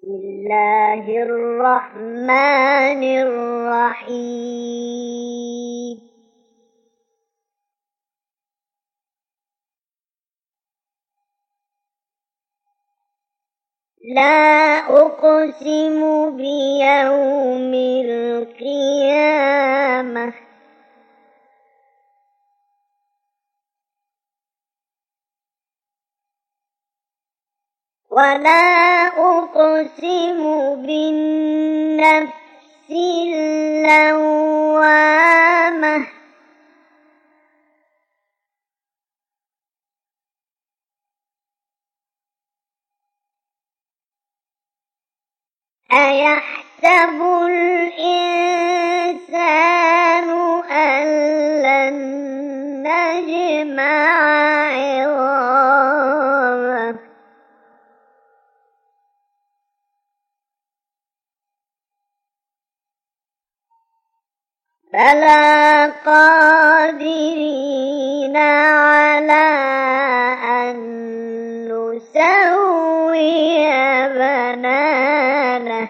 بسم الله الرحمن الرحيم لا أقسم بيوم القيامة ولا أقسم بالنفس اللوامة أيحسب الإنسان أن لن نجمع عظامه بلى قادرين على أن نسوي بنانه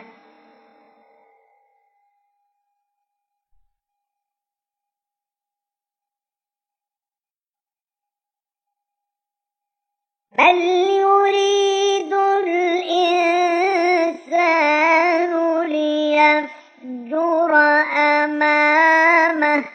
بل يريد الإنسان ليفجر أمامه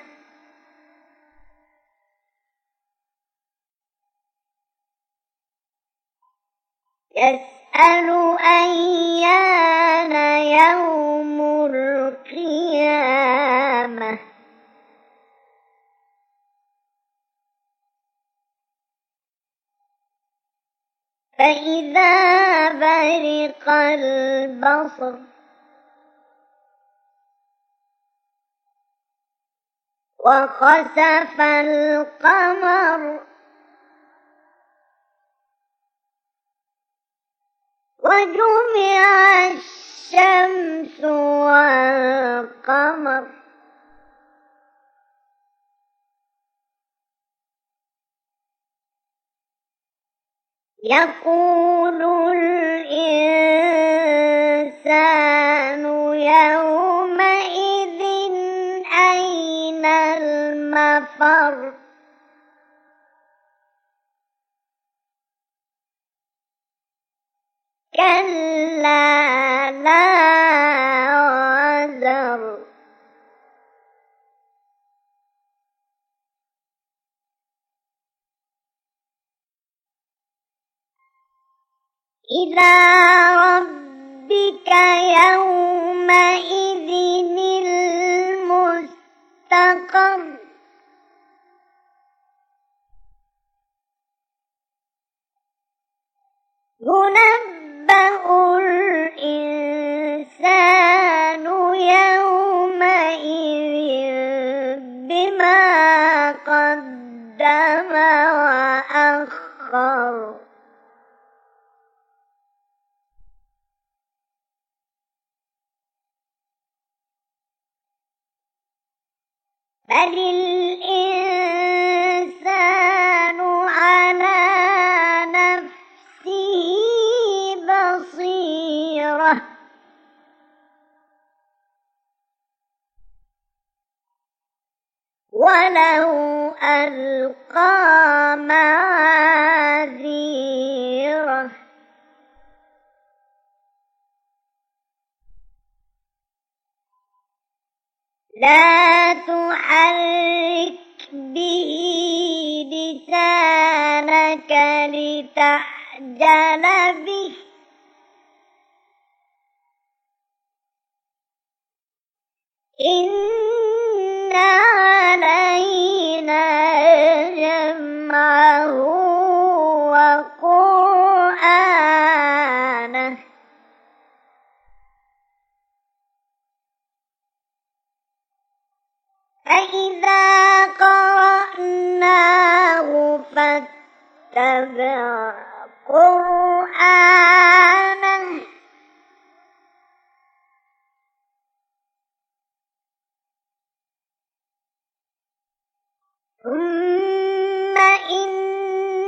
يسأل أيان يوم القيامة فإذا برق البصر وخسف القمر وجمع الشمس والقمر يقول الإنسان يومئذ أين المفر كلا لا وزر إلى ربك يومئذ المستقر ينبأ الإنسان يومئذ بما قدم وأخر بل الإنسان على نفسه بصيرة ولو ألقى معاذيره لا تحرك به لسانك لتعجل به إن علينا جمعه وقرآنه فإذا قرأناه فاتبع قرآنه ثم إن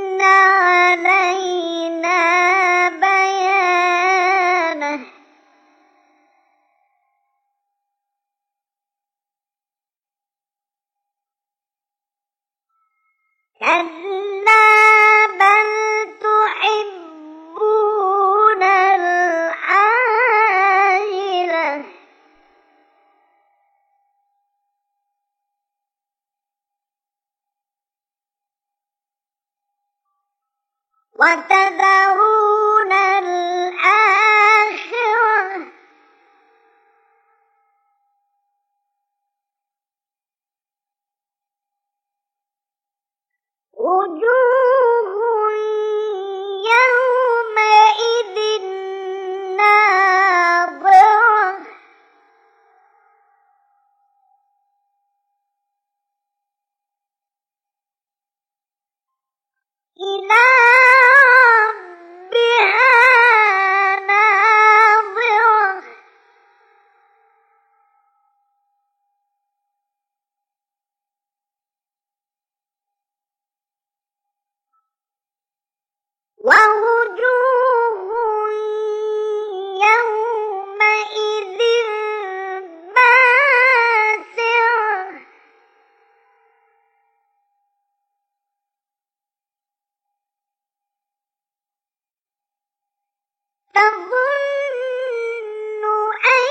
تظن أن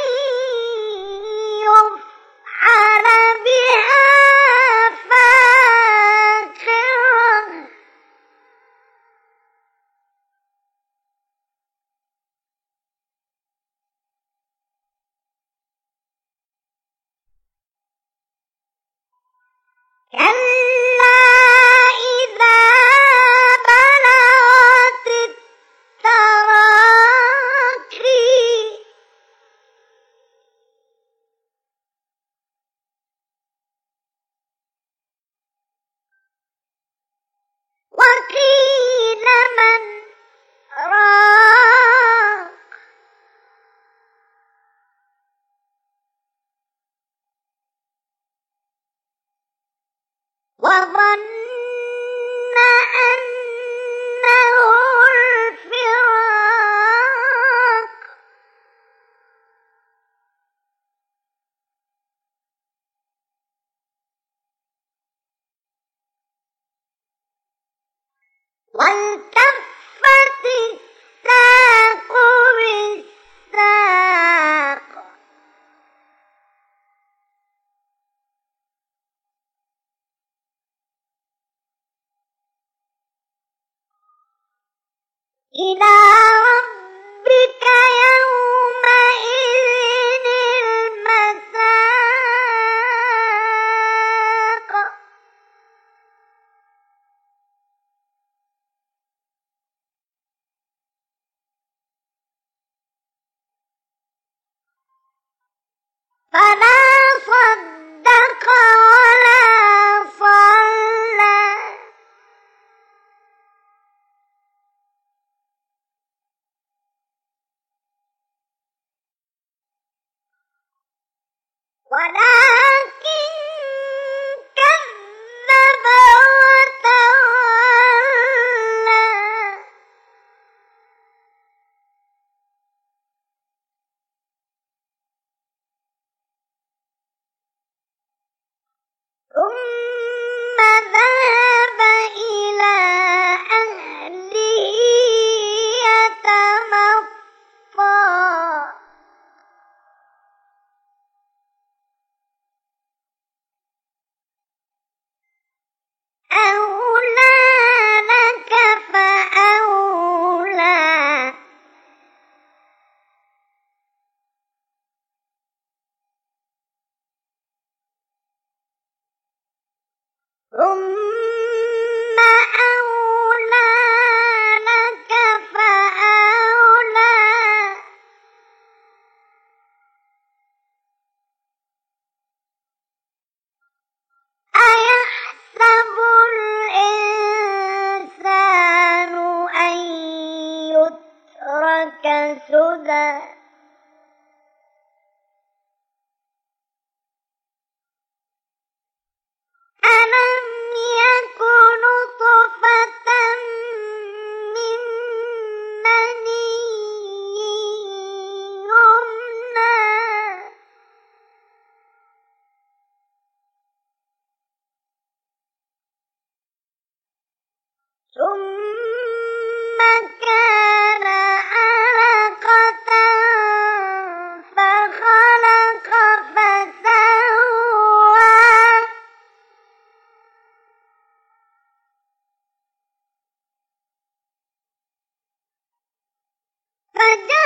يفعل بها فاقرة كلا إذا بلغت التراقي وقيل من راق وظن أنه الفراق والتفت الساق بالساق إلى ربك يومئذ المساق فلا صدق ولا صلى ولكن كذب وتولى ثم ذهب إلى أهله يتمطى أولى لك فأولى ثم أولى لك فأولى أيحسب الإنسان أن يترك سدى ألم يك نطفة من مني يمنى ثم كان علقة فخلق فسوى فجعل